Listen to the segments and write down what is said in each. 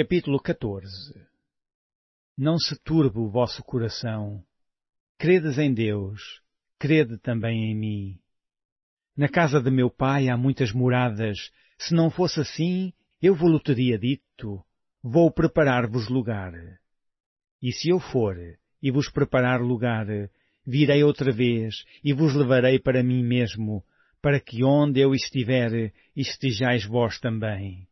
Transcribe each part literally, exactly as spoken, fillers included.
Capítulo catorze. Não se turbe o vosso coração. Credes em Deus, crede também em mim. Na casa de meu pai há muitas moradas. Se não fosse assim, eu vos-lo teria dito. Vou preparar-vos lugar. E se eu for e vos preparar lugar, virei outra vez e vos levarei para mim mesmo, para que onde eu estiver, estejais vós também.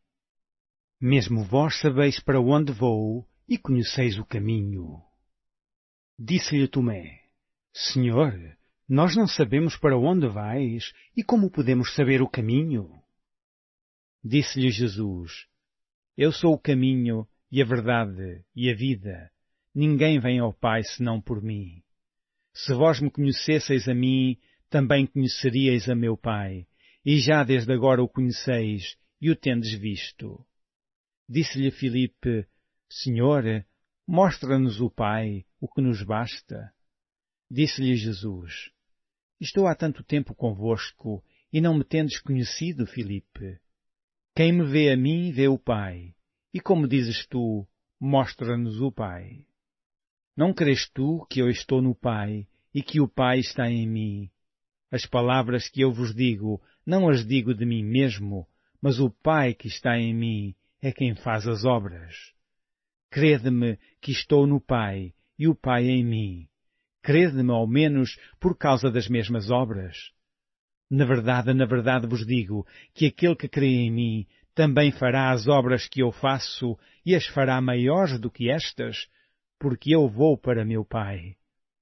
Mesmo vós sabeis para onde vou e conheceis o caminho. Disse-lhe Tomé: Senhor, nós não sabemos para onde vais e como podemos saber o caminho? Disse-lhe Jesus: Eu sou o caminho e a verdade e a vida. Ninguém vem ao Pai senão por mim. Se vós me conhecesseis a mim, também conheceríeis a meu Pai, e já desde agora o conheceis e o tendes visto. Disse-lhe Filipe: Senhor, mostra-nos o Pai, o que nos basta. Disse-lhe Jesus: Estou há tanto tempo convosco, e não me tendes conhecido, Filipe? Quem me vê a mim, vê o Pai. E como dizes tu, mostra-nos o Pai. Não crês tu que eu estou no Pai, e que o Pai está em mim? As palavras que eu vos digo, não as digo de mim mesmo, mas o Pai que está em mim é quem faz as obras. Crede-me que estou no Pai, e o Pai em mim. Crede-me ao menos por causa das mesmas obras. Na verdade, na verdade vos digo que aquele que crê em mim também fará as obras que eu faço e as fará maiores do que estas, porque eu vou para meu Pai.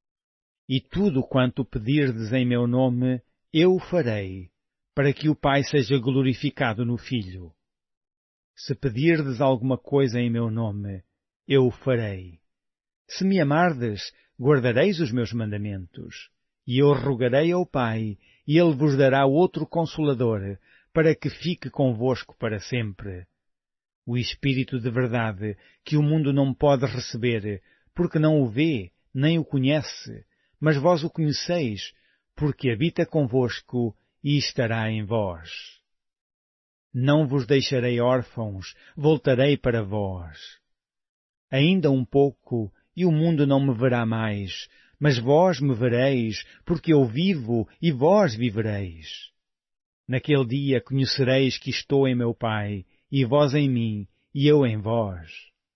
E tudo quanto pedirdes em meu nome, eu o farei, para que o Pai seja glorificado no Filho. Se pedirdes alguma coisa em meu nome, eu o farei. Se me amardes, guardareis os meus mandamentos. E eu rogarei ao Pai, e Ele vos dará outro Consolador, para que fique convosco para sempre. O Espírito de verdade, que o mundo não pode receber, porque não o vê, nem o conhece, mas vós o conheceis, porque habita convosco e estará em vós. Não vos deixarei órfãos, voltarei para vós. Ainda um pouco, e o mundo não me verá mais, mas vós me vereis, porque eu vivo e vós vivereis. Naquele dia conhecereis que estou em meu Pai, e vós em mim, e eu em vós.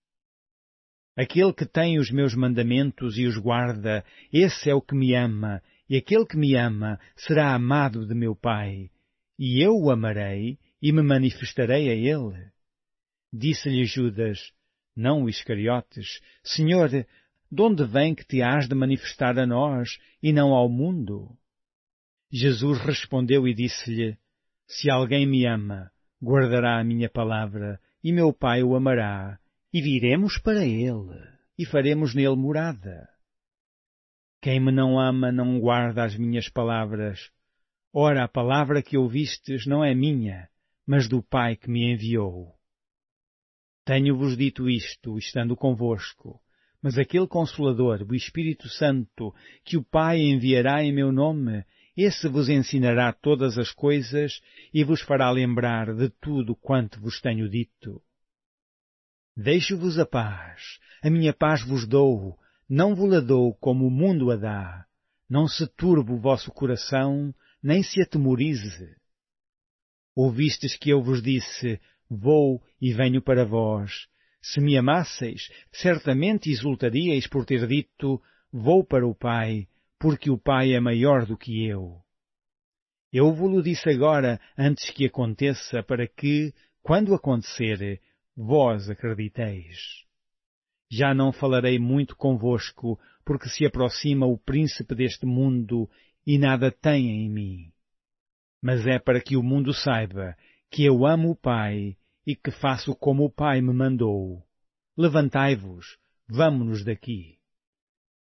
Aquele que tem os meus mandamentos e os guarda, esse é o que me ama, e aquele que me ama será amado de meu Pai, e eu o amarei e me manifestarei a ele. Disse-lhe Judas, não o Iscariotes: Senhor, de onde vem que te hás de manifestar a nós e não ao mundo? Jesus respondeu e disse-lhe: Se alguém me ama, guardará a minha palavra, e meu Pai o amará, e viremos para ele, e faremos nele morada. Quem me não ama não guarda as minhas palavras. Ora, a palavra que ouvistes não é minha, mas do Pai que me enviou. Tenho-vos dito isto, estando convosco, mas aquele Consolador, o Espírito Santo, que o Pai enviará em meu nome, esse vos ensinará todas as coisas e vos fará lembrar de tudo quanto vos tenho dito. Deixo-vos a paz, a minha paz vos dou, não vos-la dou como o mundo a dá. Não se turbe o vosso coração, nem se atemorize. Ouvistes que eu vos disse, vou e venho para vós. Se me amasseis, certamente exultaríeis por ter dito, vou para o Pai, porque o Pai é maior do que eu. Eu vos-lo disse agora, antes que aconteça, para que, quando acontecer, vós acrediteis. Já não falarei muito convosco, porque se aproxima o príncipe deste mundo e nada tem em mim. Mas é para que o mundo saiba que eu amo o Pai e que faço como o Pai me mandou. Levantai-vos, vamo-nos daqui.